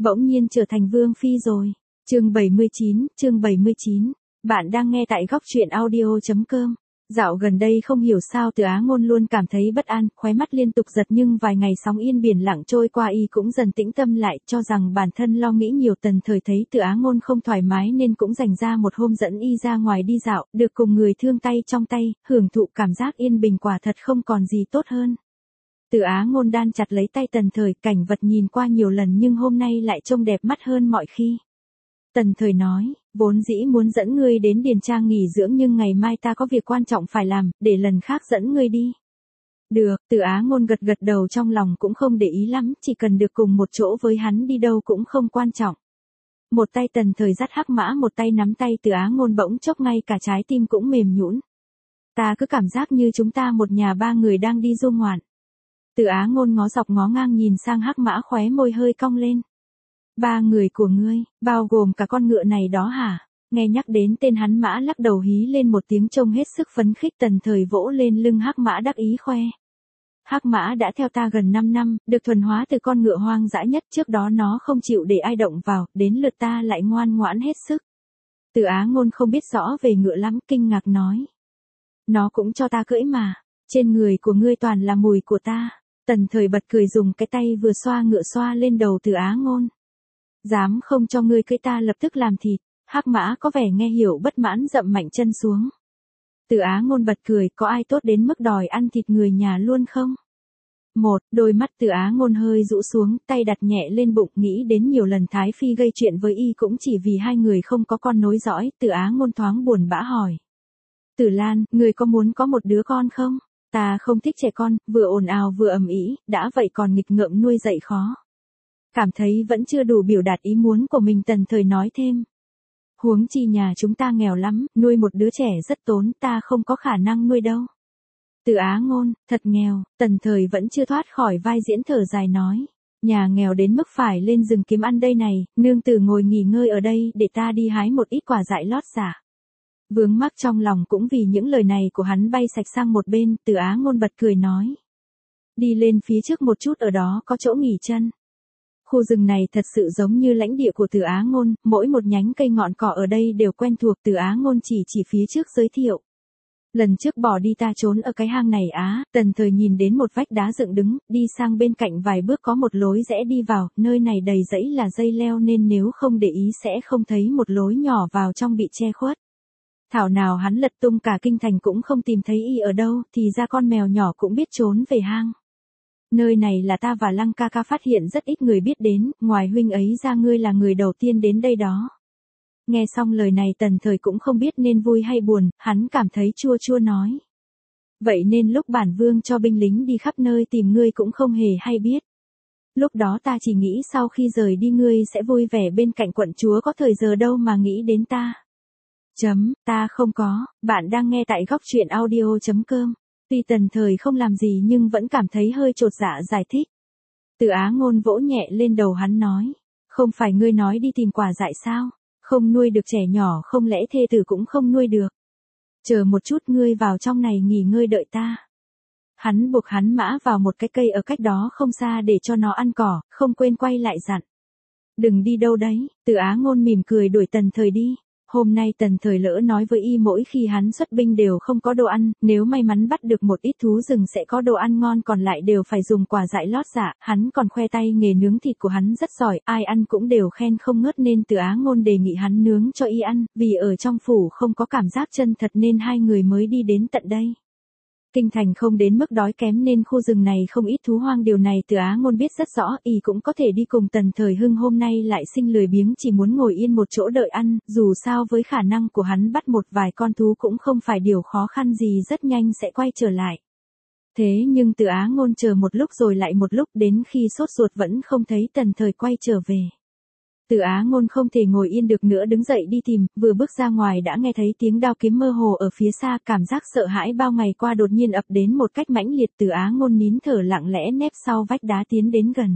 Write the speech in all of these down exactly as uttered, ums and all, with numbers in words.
bỗng nhiên trở thành vương phi rồi. Chương bảy mươi chín, chương bảy mươi chín. Bạn đang nghe tại góc truyện audio chấm com. Dạo gần đây không hiểu sao Từ Á Ngôn luôn cảm thấy bất an, khóe mắt liên tục giật, nhưng vài ngày sóng yên biển lặng trôi qua y cũng dần tĩnh tâm lại, cho rằng bản thân lo nghĩ nhiều. Tần Thời thấy Từ Á Ngôn không thoải mái nên cũng dành ra một hôm dẫn y ra ngoài đi dạo, được cùng người thương tay trong tay, hưởng thụ cảm giác yên bình, quả thật không còn gì tốt hơn. Từ Á Ngôn đan chặt lấy tay Tần Thời, cảnh vật nhìn qua nhiều lần nhưng hôm nay lại trông đẹp mắt hơn mọi khi. Tần Thời nói, vốn dĩ muốn dẫn ngươi đến Điền Trang nghỉ dưỡng nhưng ngày mai ta có việc quan trọng phải làm, để lần khác dẫn ngươi đi. Được, Từ Á Ngôn gật gật đầu, trong lòng cũng không để ý lắm, chỉ cần được cùng một chỗ với hắn đi đâu cũng không quan trọng. Một tay Tần Thời dắt Hắc Mã, một tay nắm tay Từ Á Ngôn, bỗng chốc ngay cả trái tim cũng mềm nhũn. Ta cứ cảm giác như chúng ta một nhà ba người đang đi du ngoạn. Từ Á Ngôn ngó dọc ngó ngang nhìn sang Hắc Mã, khóe môi hơi cong lên. Ba người của ngươi, bao gồm cả con ngựa này đó hả? Nghe nhắc đến tên hắn, Mã lắc đầu hí lên một tiếng trông hết sức phấn khích. Tần Thời vỗ lên lưng Hắc Mã đắc ý khoe. Hắc Mã đã theo ta gần năm năm, được thuần hóa từ con ngựa hoang dã nhất, trước đó nó không chịu để ai động vào, đến lượt ta lại ngoan ngoãn hết sức. Từ Á Ngôn không biết rõ về ngựa lắm, kinh ngạc nói. Nó cũng cho ta cưỡi mà, trên người của ngươi toàn là mùi của ta. Tần Thời bật cười, dùng cái tay vừa xoa ngựa xoa lên đầu Từ Á Ngôn. Dám không cho ngươi cưỡi ta lập tức làm thịt. Hắc Mã có vẻ nghe hiểu, bất mãn dậm mạnh chân xuống. Từ Á Ngôn bật cười, có ai tốt đến mức đòi ăn thịt người nhà luôn không? Một, đôi mắt Từ Á Ngôn hơi rũ xuống, tay đặt nhẹ lên bụng, nghĩ đến nhiều lần Thái Phi gây chuyện với y cũng chỉ vì hai người không có con nối dõi. Từ Á Ngôn thoáng buồn bã hỏi. Tử Lan, ngươi có muốn có một đứa con không? Ta không thích trẻ con, vừa ồn ào vừa ầm ĩ, đã vậy còn nghịch ngợm, nuôi dạy khó. Cảm thấy vẫn chưa đủ biểu đạt ý muốn của mình, Tần Thời nói thêm. Huống chi nhà chúng ta nghèo lắm, nuôi một đứa trẻ rất tốn, ta không có khả năng nuôi đâu. Từ Á Ngôn, thật nghèo. Tần Thời vẫn chưa thoát khỏi vai diễn, thở dài nói. Nhà nghèo đến mức phải lên rừng kiếm ăn đây này, nương tử ngồi nghỉ ngơi ở đây để ta đi hái một ít quả dại lót giả. Vướng mắc trong lòng cũng vì những lời này của hắn bay sạch sang một bên. Từ Á Ngôn bật cười nói. Đi lên phía trước một chút, ở đó có chỗ nghỉ chân. Khu rừng này thật sự giống như lãnh địa của Từ Á Ngôn, mỗi một nhánh cây ngọn cỏ ở đây đều quen thuộc. Từ Á Ngôn chỉ chỉ phía trước giới thiệu. Lần trước bỏ đi ta trốn ở cái hang này á. Tần Thời nhìn đến một vách đá dựng đứng, đi sang bên cạnh vài bước có một lối rẽ đi vào, nơi này đầy rẫy là dây leo nên nếu không để ý sẽ không thấy một lối nhỏ vào trong bị che khuất. Thảo nào hắn lật tung cả kinh thành cũng không tìm thấy y ở đâu, thì ra con mèo nhỏ cũng biết trốn về hang. Nơi này là ta và Lăng ca ca phát hiện rất ít người biết đến, ngoài huynh ấy ra ngươi là người đầu tiên đến đây đó. Nghe xong lời này Tần Thời cũng không biết nên vui hay buồn, hắn cảm thấy chua chua nói. Vậy nên lúc bản vương cho binh lính đi khắp nơi tìm ngươi cũng không hề hay biết. Lúc đó ta chỉ nghĩ sau khi rời đi ngươi sẽ vui vẻ bên cạnh quận chúa, có thời giờ đâu mà nghĩ đến ta. Chấm, ta không có. Bạn đang nghe tại góc truyện audio chấm com. Tuy Tần Thời không làm gì nhưng vẫn cảm thấy hơi chột dạ, giải thích. Từ Á Ngôn vỗ nhẹ lên đầu hắn nói. Không phải ngươi nói đi tìm quả dại sao? Không nuôi được trẻ nhỏ, không lẽ thê tử cũng không nuôi được? Chờ một chút, ngươi vào trong này nghỉ ngơi đợi ta. Hắn buộc hắn mã vào một cái cây ở cách đó không xa để cho nó ăn cỏ, không quên quay lại dặn. Đừng đi đâu đấy. Từ Á Ngôn mỉm cười đuổi Tần Thời đi. Hôm nay Tần Thời lỡ nói với y mỗi khi hắn xuất binh đều không có đồ ăn, nếu may mắn bắt được một ít thú rừng sẽ có đồ ăn ngon, còn lại đều phải dùng quả dại lót dạ. Hắn còn khoe tay nghề nướng thịt của hắn rất giỏi, ai ăn cũng đều khen không ngớt nên Từ Á Ngôn đề nghị hắn nướng cho y ăn, vì ở trong phủ không có cảm giác chân thật nên hai người mới đi đến tận đây. Kinh thành không đến mức đói kém nên khu rừng này không ít thú hoang, điều này Từ Á Ngôn biết rất rõ, y cũng có thể đi cùng Tần Thời hưng hôm nay lại sinh lười biếng chỉ muốn ngồi yên một chỗ đợi ăn, dù sao với khả năng của hắn bắt một vài con thú cũng không phải điều khó khăn gì, rất nhanh sẽ quay trở lại. Thế nhưng Từ Á Ngôn chờ một lúc rồi lại một lúc, đến khi sốt ruột vẫn không thấy Tần Thời quay trở về. Từ Á Ngôn không thể ngồi yên được nữa, đứng dậy đi tìm, vừa bước ra ngoài đã nghe thấy tiếng đao kiếm mơ hồ ở phía xa, cảm giác sợ hãi bao ngày qua đột nhiên ập đến một cách mãnh liệt. Từ Á Ngôn nín thở lặng lẽ nép sau vách đá tiến đến gần.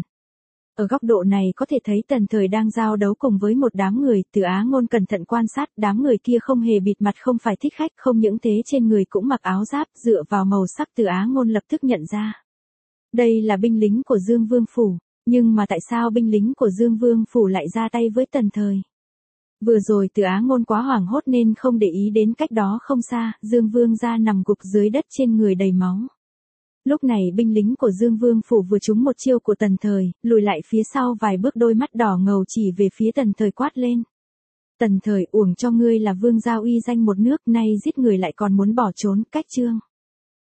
Ở góc độ này có thể thấy Tần Thời đang giao đấu cùng với một đám người. Từ Á Ngôn cẩn thận quan sát, đám người kia không hề bịt mặt, không phải thích khách, không những thế trên người cũng mặc áo giáp, dựa vào màu sắc Từ Á Ngôn lập tức nhận ra. Đây là binh lính của Dương Vương Phủ. Nhưng mà tại sao binh lính của Dương Vương Phủ lại ra tay với Tần Thời? Vừa rồi Từ Á Ngôn quá hoảng hốt nên không để ý đến cách đó không xa, Dương Vương gia nằm gục dưới đất trên người đầy máu. Lúc này binh lính của Dương Vương Phủ vừa trúng một chiêu của Tần Thời, lùi lại phía sau vài bước, đôi mắt đỏ ngầu chỉ về phía Tần Thời quát lên. Tần Thời, uổng cho ngươi là vương gia uy danh một nước, nay giết người lại còn muốn bỏ trốn, cách chương.